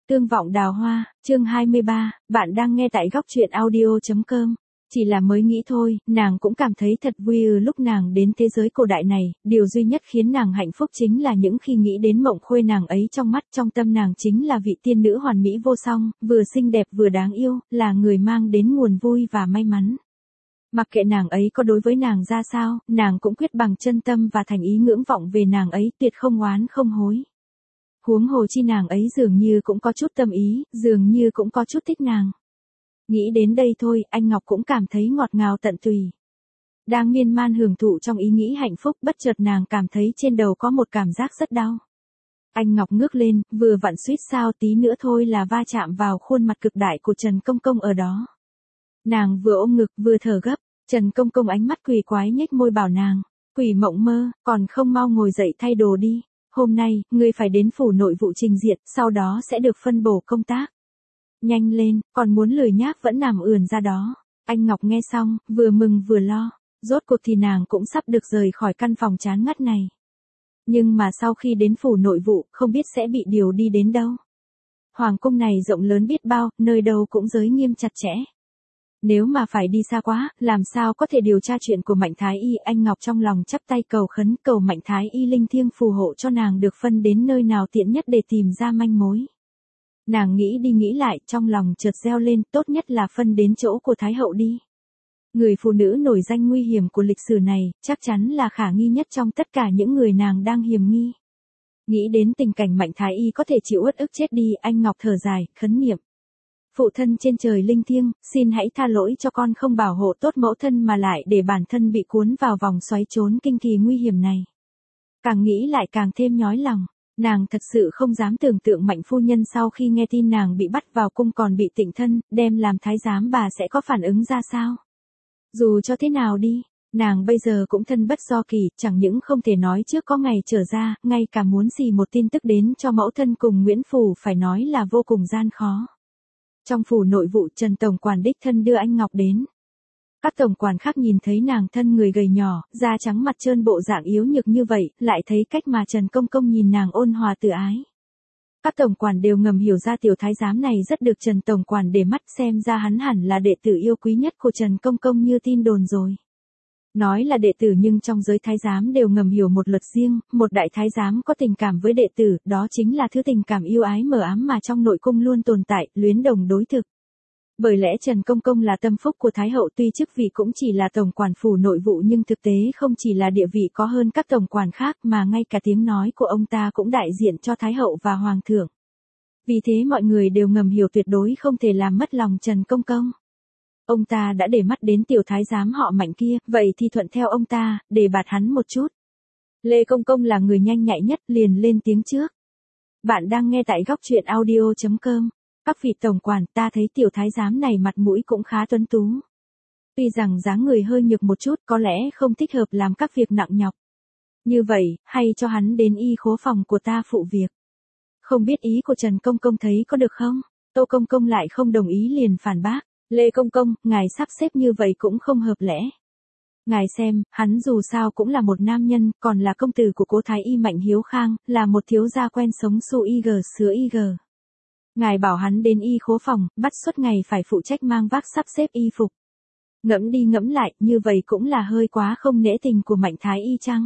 Tương vọng đào hoa, chương 23, bạn đang nghe tại góc truyện audio.com. Chỉ là mới nghĩ thôi, nàng cũng cảm thấy thật vui lúc nàng đến thế giới cổ đại này, điều duy nhất khiến nàng hạnh phúc chính là những khi nghĩ đến Mộng Khôi nàng ấy trong mắt trong tâm nàng chính là vị tiên nữ hoàn mỹ vô song, vừa xinh đẹp vừa đáng yêu, là người mang đến nguồn vui và may mắn. Mặc kệ nàng ấy có đối với nàng ra sao, nàng cũng quyết bằng chân tâm và thành ý ngưỡng vọng về nàng ấy, tuyệt không oán không hối. Huống hồ chi nàng ấy dường như cũng có chút tâm ý, dường như cũng có chút thích nàng. Nghĩ đến đây thôi, anh Ngọc cũng cảm thấy ngọt ngào tận tùy. Đang miên man hưởng thụ trong ý nghĩ hạnh phúc, bất chợt nàng cảm thấy trên đầu có một cảm giác rất đau. Anh Ngọc ngước lên, vừa vặn suýt sao tí nữa thôi là va chạm vào khuôn mặt cực đại của Trần Công Công ở đó. Nàng vừa ôm ngực vừa thở gấp, Trần Công Công ánh mắt quỷ quái nhếch môi bảo nàng, quỷ mộng mơ, còn không mau ngồi dậy thay đồ đi. Hôm nay, ngươi phải đến phủ nội vụ trình diện, sau đó sẽ được phân bổ công tác. Nhanh lên, còn muốn lười nhác vẫn nằm ườn ra đó. Anh Ngọc nghe xong, vừa mừng vừa lo. Rốt cuộc thì nàng cũng sắp được rời khỏi căn phòng chán ngắt này. Nhưng mà sau khi đến phủ nội vụ, không biết sẽ bị điều đi đến đâu. Hoàng cung này rộng lớn biết bao, nơi đâu cũng giới nghiêm chặt chẽ. Nếu mà phải đi xa quá, làm sao có thể điều tra chuyện của Mạnh Thái Y. Anh Ngọc trong lòng chắp tay cầu khấn, cầu Mạnh Thái Y linh thiêng phù hộ cho nàng được phân đến nơi nào tiện nhất để tìm ra manh mối. Nàng nghĩ đi nghĩ lại, trong lòng chợt reo lên, tốt nhất là phân đến chỗ của Thái Hậu đi. Người phụ nữ nổi danh nguy hiểm của lịch sử này, chắc chắn là khả nghi nhất trong tất cả những người nàng đang hiềm nghi. Nghĩ đến tình cảnh Mạnh Thái Y có thể chịu uất ức chết đi, anh Ngọc thở dài, khấn niệm. Phụ thân trên trời linh thiêng, xin hãy tha lỗi cho con không bảo hộ tốt mẫu thân mà lại để bản thân bị cuốn vào vòng xoáy trốn kinh kỳ nguy hiểm này. Càng nghĩ lại càng thêm nhói lòng, nàng thật sự không dám tưởng tượng Mạnh phu nhân sau khi nghe tin nàng bị bắt vào cung còn bị tịnh thân, đem làm thái giám bà sẽ có phản ứng ra sao. Dù cho thế nào đi, nàng bây giờ cũng thân bất do kỳ, chẳng những không thể nói trước có ngày trở ra, ngay cả muốn xì một tin tức đến cho mẫu thân cùng Nguyễn Phủ phải nói là vô cùng gian khó. Trong phủ nội vụ, Trần tổng quản đích thân đưa anh Ngọc đến. Các tổng quản khác nhìn thấy nàng thân người gầy nhỏ, da trắng mặt trơn bộ dạng yếu nhược như vậy, lại thấy cách mà Trần Công Công nhìn nàng ôn hòa từ ái. Các tổng quản đều ngầm hiểu ra tiểu thái giám này rất được Trần tổng quản để mắt, xem ra hắn hẳn là đệ tử yêu quý nhất của Trần Công Công như tin đồn rồi. Nói là đệ tử nhưng trong giới thái giám đều ngầm hiểu một luật riêng, một đại thái giám có tình cảm với đệ tử, đó chính là thứ tình cảm yêu ái mờ ám mà trong nội cung luôn tồn tại, luyến đồng đối thực. Bởi lẽ Trần Công Công là tâm phúc của Thái Hậu, tuy chức vị cũng chỉ là tổng quản phủ nội vụ nhưng thực tế không chỉ là địa vị có hơn các tổng quản khác mà ngay cả tiếng nói của ông ta cũng đại diện cho Thái Hậu và Hoàng thượng. Vì thế mọi người đều ngầm hiểu tuyệt đối không thể làm mất lòng Trần Công Công. Ông ta đã để mắt đến tiểu thái giám họ Mạnh kia, vậy thì thuận theo ông ta, để bạt hắn một chút. Lê Công Công là người nhanh nhạy nhất, liền lên tiếng trước. Bạn đang nghe tại góc truyện audio.com. Các vị tổng quản, ta thấy tiểu thái giám này mặt mũi cũng khá tuấn tú. Tuy rằng dáng người hơi nhược một chút, có lẽ không thích hợp làm các việc nặng nhọc. Như vậy, hay cho hắn đến y khố phòng của ta phụ việc. Không biết ý của Trần Công Công thấy có được không? Tô Công Công lại không đồng ý liền phản bác. Lê Công Công, ngài sắp xếp như vậy cũng không hợp lẽ. Ngài xem, hắn dù sao cũng là một nam nhân, còn là công tử của cố thái y Mạnh Hiếu Khang, là một thiếu gia quen sống su y gờ sứa y gờ. Ngài bảo hắn đến y khố phòng, bắt suốt ngày phải phụ trách mang vác sắp xếp y phục. Ngẫm đi ngẫm lại, như vậy cũng là hơi quá không nể tình của Mạnh thái y chăng?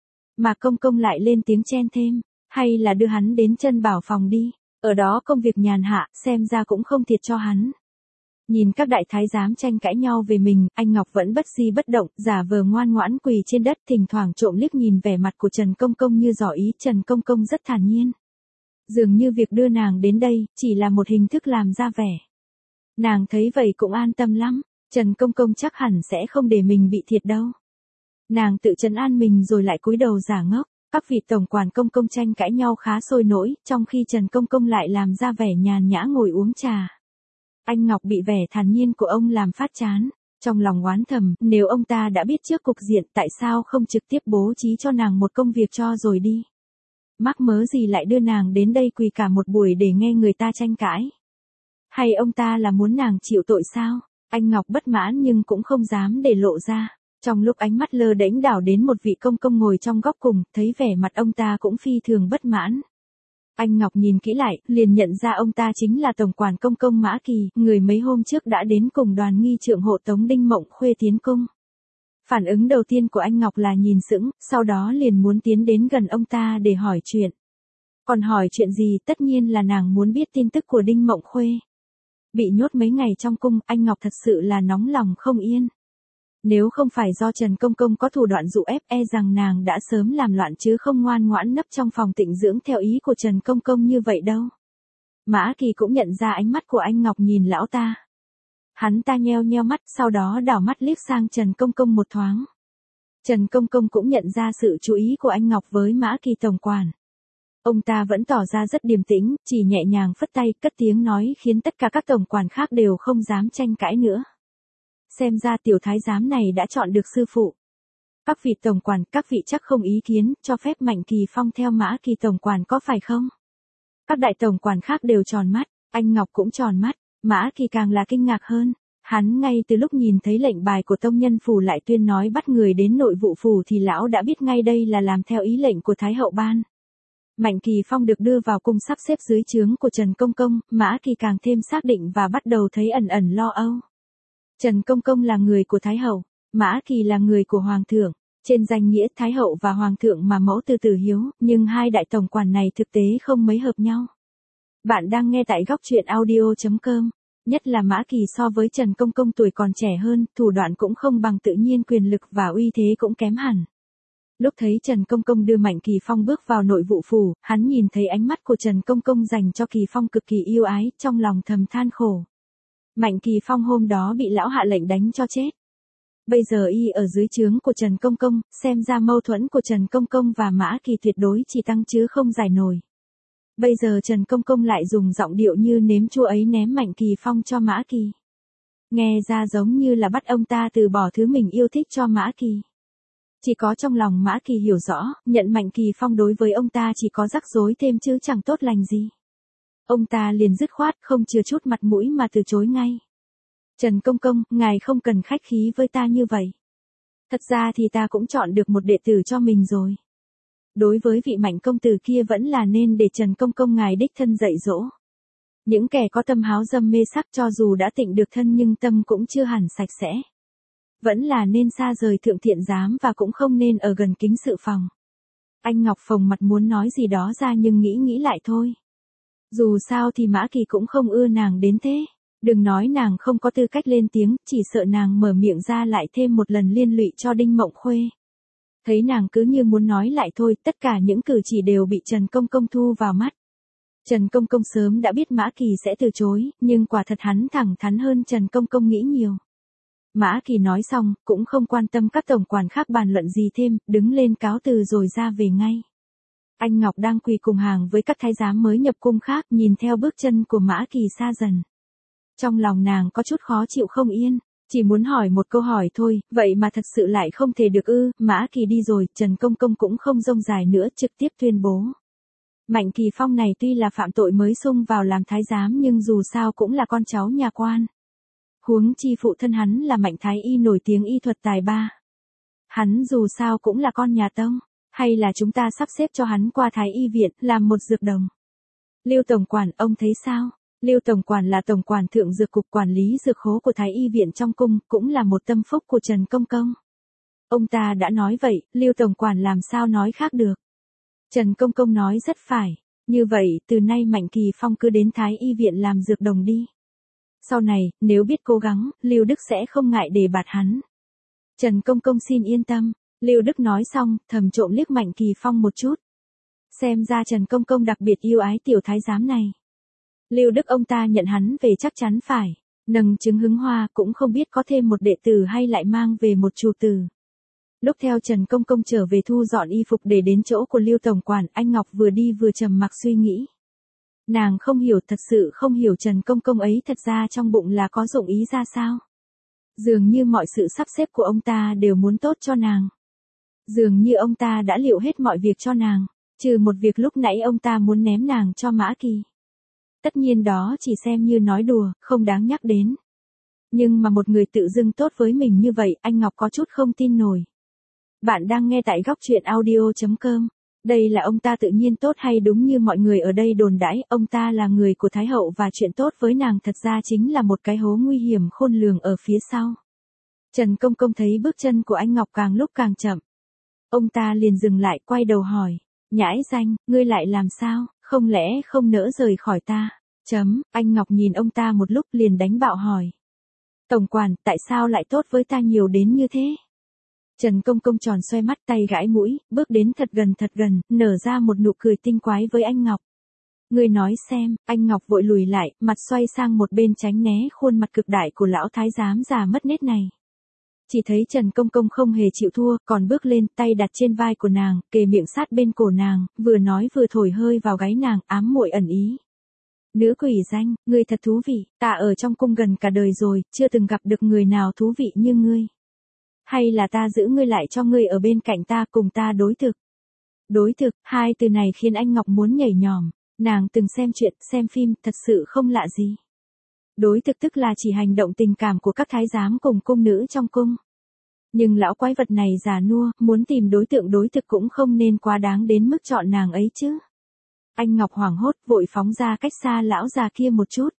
Mà Công Công lại lên tiếng chen thêm, hay là đưa hắn đến Chân Bảo phòng đi, ở đó công việc nhàn hạ, xem ra cũng không thiệt cho hắn. Nhìn các đại thái giám tranh cãi nhau về mình, anh Ngọc vẫn bất di bất động, giả vờ ngoan ngoãn quỳ trên đất, thỉnh thoảng trộm liếc nhìn vẻ mặt của Trần Công Công như dò ý. Trần Công Công rất thản nhiên. Dường như việc đưa nàng đến đây, chỉ là một hình thức làm ra vẻ. Nàng thấy vậy cũng an tâm lắm, Trần Công Công chắc hẳn sẽ không để mình bị thiệt đâu. Nàng tự trấn an mình rồi lại cúi đầu giả ngốc. Các vị tổng quản Công Công tranh cãi nhau khá sôi nổi, trong khi Trần Công Công lại làm ra vẻ nhàn nhã ngồi uống trà. Anh Ngọc bị vẻ thản nhiên của ông làm phát chán, trong lòng oán thầm, nếu ông ta đã biết trước cục diện tại sao không trực tiếp bố trí cho nàng một công việc cho rồi đi. Mắc mớ gì lại đưa nàng đến đây quỳ cả một buổi để nghe người ta tranh cãi. Hay ông ta là muốn nàng chịu tội sao? Anh Ngọc bất mãn nhưng cũng không dám để lộ ra. Trong lúc ánh mắt lơ đễnh đảo đến một vị công công ngồi trong góc cùng, thấy vẻ mặt ông ta cũng phi thường bất mãn. Anh Ngọc nhìn kỹ lại, liền nhận ra ông ta chính là tổng quản công công Mã Kỳ, người mấy hôm trước đã đến cùng đoàn nghi trượng hộ tống Đinh Mộng Khuê tiến cung. Phản ứng đầu tiên của anh Ngọc là nhìn sững, sau đó liền muốn tiến đến gần ông ta để hỏi chuyện. Còn hỏi chuyện gì? Tất nhiên là nàng muốn biết tin tức của Đinh Mộng Khuê. Bị nhốt mấy ngày trong cung, anh Ngọc thật sự là nóng lòng không yên. Nếu không phải do Trần Công Công có thủ đoạn dụ ép, rằng nàng đã sớm làm loạn chứ không ngoan ngoãn nấp trong phòng tịnh dưỡng theo ý của Trần Công Công như vậy đâu. Mã Kỳ cũng nhận ra ánh mắt của anh Ngọc nhìn lão ta. Hắn ta nheo nheo mắt, sau đó đảo mắt liếc sang Trần Công Công một thoáng. Trần Công Công cũng nhận ra sự chú ý của anh Ngọc với Mã Kỳ tổng quản. Ông ta vẫn tỏ ra rất điềm tĩnh, chỉ nhẹ nhàng phất tay, cất tiếng nói khiến tất cả các tổng quản khác đều không dám tranh cãi nữa. Xem ra tiểu thái giám này đã chọn được sư phụ. Các vị tổng quản, các vị chắc không ý kiến, cho phép Mạnh Kỳ Phong theo Mã Kỳ tổng quản có phải không? Các đại tổng quản khác đều tròn mắt, anh Ngọc cũng tròn mắt, Mã Kỳ càng là kinh ngạc hơn. Hắn ngay từ lúc nhìn thấy lệnh bài của tông nhân phủ lại tuyên nói bắt người đến nội vụ phủ thì lão đã biết ngay đây là làm theo ý lệnh của Thái hậu ban. Mạnh Kỳ Phong được đưa vào cung sắp xếp dưới trướng của Trần Công Công, Mã Kỳ càng thêm xác định và bắt đầu thấy ẩn ẩn lo âu. Trần Công Công là người của Thái hậu, Mã Kỳ là người của Hoàng thượng. Trên danh nghĩa Thái hậu và Hoàng thượng mà mẫu từ tử hiếu, nhưng hai đại tổng quản này thực tế không mấy hợp nhau. Bạn đang nghe tại góc truyện audio.com. Nhất là Mã Kỳ so với Trần Công Công tuổi còn trẻ hơn, thủ đoạn cũng không bằng, tự nhiên quyền lực và uy thế cũng kém hẳn. Lúc thấy Trần Công Công đưa Mạnh Kỳ Phong bước vào nội vụ phủ, hắn nhìn thấy ánh mắt của Trần Công Công dành cho Kỳ Phong cực kỳ yêu ái, trong lòng thầm than khổ. Mạnh Kỳ Phong hôm đó bị lão hạ lệnh đánh cho chết. Bây giờ y ở dưới trướng của Trần Công Công, xem ra mâu thuẫn của Trần Công Công và Mã Kỳ tuyệt đối chỉ tăng chứ không giải nổi. Bây giờ Trần Công Công lại dùng giọng điệu như nếm chua ấy ném Mạnh Kỳ Phong cho Mã Kỳ. Nghe ra giống như là bắt ông ta từ bỏ thứ mình yêu thích cho Mã Kỳ. Chỉ có trong lòng Mã Kỳ hiểu rõ, nhận Mạnh Kỳ Phong đối với ông ta chỉ có rắc rối thêm chứ chẳng tốt lành gì. Ông ta liền dứt khoát không chừa chút mặt mũi mà từ chối ngay. Trần Công Công, ngài không cần khách khí với ta như vậy. Thật ra thì ta cũng chọn được một đệ tử cho mình rồi. Đối với vị Mạnh công tử kia vẫn là nên để Trần Công Công ngài đích thân dạy dỗ. Những kẻ có tâm háo dâm mê sắc cho dù đã tịnh được thân nhưng tâm cũng chưa hẳn sạch sẽ. Vẫn là nên xa rời thượng thiện giám và cũng không nên ở gần kính sự phòng. Anh Ngọc phồng mặt muốn nói gì đó ra nhưng nghĩ lại thôi. Dù sao thì Mã Kỳ cũng không ưa nàng đến thế. Đừng nói nàng không có tư cách lên tiếng, chỉ sợ nàng mở miệng ra lại thêm một lần liên lụy cho Đinh Mộng Khuê. Thấy nàng cứ như muốn nói lại thôi, tất cả những cử chỉ đều bị Trần Công Công thu vào mắt. Trần Công Công sớm đã biết Mã Kỳ sẽ từ chối, nhưng quả thật hắn thẳng thắn hơn Trần Công Công nghĩ nhiều. Mã Kỳ nói xong, cũng không quan tâm các tổng quản khác bàn luận gì thêm, đứng lên cáo từ rồi ra về ngay. Anh Ngọc đang quỳ cùng hàng với các thái giám mới nhập cung khác, nhìn theo bước chân của Mã Kỳ xa dần. Trong lòng nàng có chút khó chịu không yên, chỉ muốn hỏi một câu hỏi thôi, vậy mà thật sự lại không thể được ư. Mã Kỳ đi rồi, Trần Công Công cũng không rông dài nữa, trực tiếp tuyên bố. Mạnh Kỳ Phong này tuy là phạm tội mới xung vào làm thái giám nhưng dù sao cũng là con cháu nhà quan. Huống chi phụ thân hắn là Mạnh Thái Y nổi tiếng y thuật tài ba. Hắn dù sao cũng là con nhà Tông, hay là chúng ta sắp xếp cho hắn qua Thái Y viện, làm một dược đồng. Lưu tổng quản, ông thấy sao? Lưu tổng quản là tổng quản thượng dược cục quản lý dược khố của Thái Y viện trong cung, cũng là một tâm phúc của Trần Công Công. Ông ta đã nói vậy, Lưu tổng quản làm sao nói khác được. Trần Công Công nói rất phải, như vậy, từ nay Mạnh Kỳ Phong cứ đến Thái Y viện làm dược đồng đi. Sau này, nếu biết cố gắng, Lưu Đức sẽ không ngại đề bạt hắn. Trần Công Công xin yên tâm, Lưu Đức nói xong, thầm trộm liếc Mạnh Kỳ Phong một chút. Xem ra Trần Công Công đặc biệt yêu ái tiểu thái giám này. Lưu Đức ông ta nhận hắn về chắc chắn phải, nâng trứng hứng hoa, cũng không biết có thêm một đệ tử hay lại mang về một chủ tử. Lúc theo Trần Công Công trở về thu dọn y phục để đến chỗ của Lưu tổng quản, anh Ngọc vừa đi vừa trầm mặc suy nghĩ. Nàng không hiểu, thật sự không hiểu Trần Công Công ấy thật ra trong bụng là có dụng ý ra sao. Dường như mọi sự sắp xếp của ông ta đều muốn tốt cho nàng. Dường như ông ta đã liệu hết mọi việc cho nàng, trừ một việc lúc nãy ông ta muốn ném nàng cho Mã Kỳ. Tất nhiên đó chỉ xem như nói đùa, không đáng nhắc đến. Nhưng mà một người tự dưng tốt với mình như vậy, anh Ngọc có chút không tin nổi. Bạn đang nghe tại góc truyện audio.com. Đây là ông ta tự nhiên tốt hay đúng như mọi người ở đây đồn đãi, ông ta là người của Thái hậu và chuyện tốt với nàng thật ra chính là một cái hố nguy hiểm khôn lường ở phía sau. Trần Công Công thấy bước chân của anh Ngọc càng lúc càng chậm. Ông ta liền dừng lại quay đầu hỏi, nhãi danh, ngươi lại làm sao, không lẽ không nỡ rời khỏi ta? Anh Ngọc nhìn ông ta một lúc liền đánh bạo hỏi. Tổng quản, tại sao lại tốt với ta nhiều đến như thế? Trần Công Công tròn xoay mắt tay gãi mũi, bước đến thật gần, nở ra một nụ cười tinh quái với anh Ngọc. Ngươi nói xem, anh Ngọc vội lùi lại, mặt xoay sang một bên tránh né khuôn mặt cực đại của lão thái giám già mất nết này. Chỉ thấy Trần Công Công không hề chịu thua, còn bước lên, tay đặt trên vai của nàng, kề miệng sát bên cổ nàng, vừa nói vừa thổi hơi vào gáy nàng, ám muội ẩn ý. Nữ quỷ danh, ngươi thật thú vị, ta ở trong cung gần cả đời rồi, chưa từng gặp được người nào thú vị như ngươi. Hay là ta giữ ngươi lại cho ngươi ở bên cạnh ta cùng ta đối thực. Đối thực, hai từ này khiến anh Ngọc muốn nhảy nhòm, nàng từng xem chuyện, xem phim, thật sự không lạ gì. Đối thực tức là chỉ hành động tình cảm của các thái giám cùng cung nữ trong cung. Nhưng lão quái vật này già nua, muốn tìm đối tượng đối thực cũng không nên quá đáng đến mức chọn nàng ấy chứ. Anh Ngọc hoảng hốt vội phóng ra cách xa lão già kia một chút.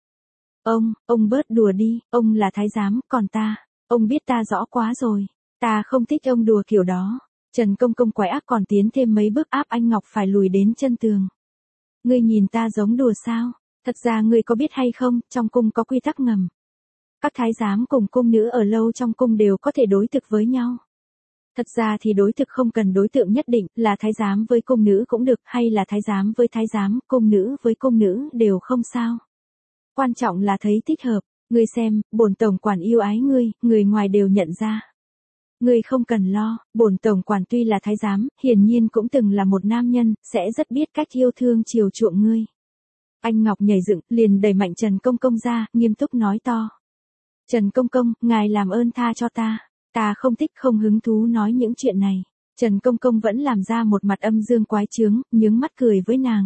Ông bớt đùa đi, ông là thái giám, còn ta, ông biết ta rõ quá rồi. Ta không thích ông đùa kiểu đó. Trần Công Công quái ác còn tiến thêm mấy bước áp anh Ngọc phải lùi đến chân tường. Ngươi nhìn ta giống đùa sao? Thật ra ngươi có biết hay không, trong cung có quy tắc ngầm. Các thái giám cùng cung nữ ở lâu trong cung đều có thể đối thực với nhau. Thật ra thì đối thực không cần đối tượng nhất định, là thái giám với cung nữ cũng được, hay là thái giám với thái giám, cung nữ với cung nữ đều không sao. Quan trọng là thấy thích hợp, ngươi xem, bổn tổng quản yêu ái ngươi, người ngoài đều nhận ra. Ngươi không cần lo, bổn tổng quản tuy là thái giám, hiển nhiên cũng từng là một nam nhân, sẽ rất biết cách yêu thương chiều chuộng ngươi. Anh Ngọc nhảy dựng, liền đẩy mạnh Trần Công Công ra, nghiêm túc nói to. Trần Công Công, ngài làm ơn tha cho ta. Ta không thích không hứng thú nói những chuyện này. Trần Công Công vẫn làm ra một mặt âm dương quái chướng, nhướng mắt cười với nàng.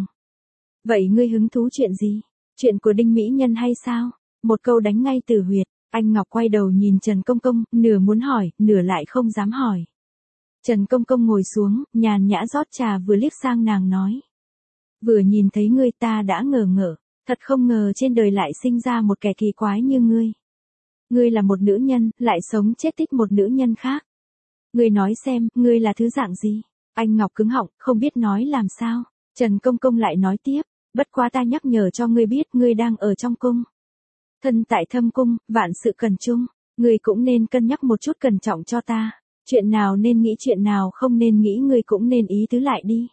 Vậy ngươi hứng thú chuyện gì? Chuyện của Đinh Mỹ Nhân hay sao? Một câu đánh ngay từ huyệt. Anh Ngọc quay đầu nhìn Trần Công Công, nửa muốn hỏi, nửa lại không dám hỏi. Trần Công Công ngồi xuống, nhàn nhã rót trà vừa liếc sang nàng nói. Vừa nhìn thấy ngươi ta đã ngờ ngợ, thật không ngờ trên đời lại sinh ra một kẻ kỳ quái như ngươi. Ngươi là một nữ nhân, lại sống chết thích một nữ nhân khác. Ngươi nói xem, ngươi là thứ dạng gì? Anh Ngọc cứng họng, không biết nói làm sao. Trần Công Công lại nói tiếp, bất quá ta nhắc nhở cho ngươi biết ngươi đang ở trong cung. Thân tại thâm cung, vạn sự cần chung, ngươi cũng nên cân nhắc một chút cẩn trọng cho ta. Chuyện nào nên nghĩ chuyện nào không nên nghĩ ngươi cũng nên ý tứ lại đi.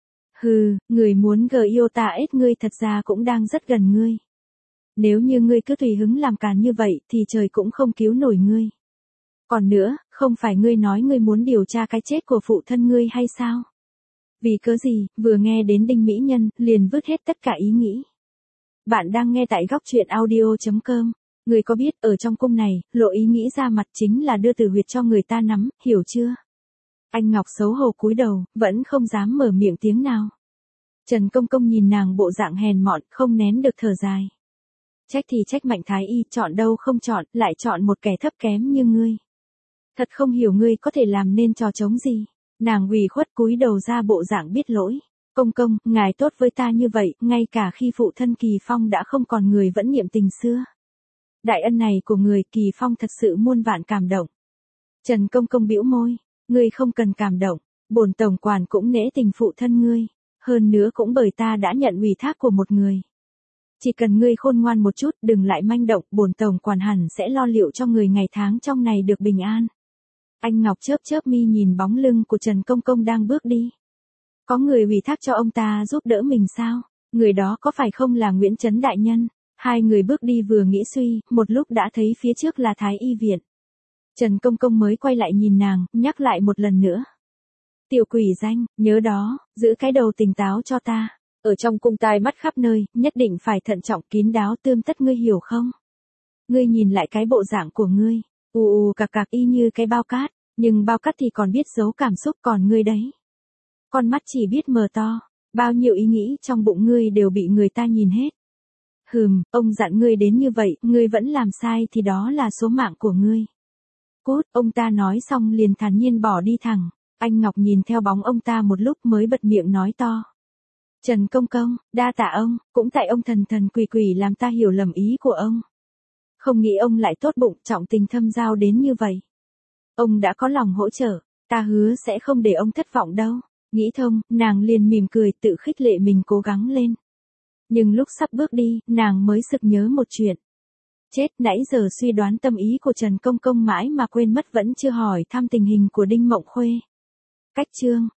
Hừ, người muốn gờ yêu ta ết ngươi thật ra cũng đang rất gần ngươi. Nếu như ngươi cứ tùy hứng làm càn như vậy thì trời cũng không cứu nổi ngươi. Còn nữa, không phải ngươi nói ngươi muốn điều tra cái chết của phụ thân ngươi hay sao? Vì cớ gì, vừa nghe đến Đinh Mỹ Nhân, liền vứt hết tất cả ý nghĩ. Bạn đang nghe tại góc truyện audio.com. Ngươi có biết ở trong cung này, lộ ý nghĩ ra mặt chính là đưa tử huyệt cho người ta nắm, hiểu chưa? Anh Ngọc xấu hổ cúi đầu, vẫn không dám mở miệng tiếng nào. Trần Công Công nhìn nàng bộ dạng hèn mọn, không nén được thở dài. Trách thì trách Mạnh Thái Y, chọn đâu không chọn, lại chọn một kẻ thấp kém như ngươi. Thật không hiểu ngươi có thể làm nên trò trống gì. Nàng ủy khuất cúi đầu ra bộ dạng biết lỗi. Công công, ngài tốt với ta như vậy, ngay cả khi phụ thân Kỳ Phong đã không còn người vẫn niệm tình xưa. Đại ân này của người Kỳ Phong thật sự muôn vạn cảm động. Trần Công Công bĩu môi, ngươi không cần cảm động, bổn tổng quản cũng nể tình phụ thân ngươi. Hơn nữa cũng bởi ta đã nhận ủy thác của một người. Chỉ cần ngươi khôn ngoan một chút, đừng lại manh động, bổn tổng quản hẳn sẽ lo liệu cho người ngày tháng trong này được bình an. Anh Ngọc chớp chớp mi nhìn bóng lưng của Trần Công Công đang bước đi. Có người ủy thác cho ông ta giúp đỡ mình sao? Người đó có phải không là Nguyễn Trấn đại nhân? Hai người bước đi vừa nghĩ suy, một lúc đã thấy phía trước là Thái Y viện. Trần Công Công mới quay lại nhìn nàng, nhắc lại một lần nữa. Tiểu quỷ danh, nhớ đó, giữ cái đầu tỉnh táo cho ta. Ở trong cung tai mắt khắp nơi, nhất định phải thận trọng kín đáo tươm tất ngươi hiểu không? Ngươi nhìn lại cái bộ dạng của ngươi, cạc cạc y như cái bao cát, nhưng bao cát thì còn biết giấu cảm xúc còn ngươi đấy. Con mắt chỉ biết mờ to, bao nhiêu ý nghĩ trong bụng ngươi đều bị người ta nhìn hết. Ông dặn ngươi đến như vậy, ngươi vẫn làm sai thì đó là số mạng của ngươi. Cút, ông ta nói xong liền thản nhiên bỏ đi thẳng. Anh Ngọc nhìn theo bóng ông ta một lúc mới bật miệng nói to. Trần Công Công, đa tạ ông, cũng tại ông thần thần quỷ quỷ làm ta hiểu lầm ý của ông. Không nghĩ ông lại tốt bụng trọng tình thâm giao đến như vậy. Ông đã có lòng hỗ trợ, ta hứa sẽ không để ông thất vọng đâu. Nghĩ thông, nàng liền mỉm cười tự khích lệ mình cố gắng lên. Nhưng lúc sắp bước đi, nàng mới sực nhớ một chuyện. Chết, nãy giờ suy đoán tâm ý của Trần Công Công mãi mà quên mất vẫn chưa hỏi thăm tình hình của Đinh Mộng Khuê. Cách chương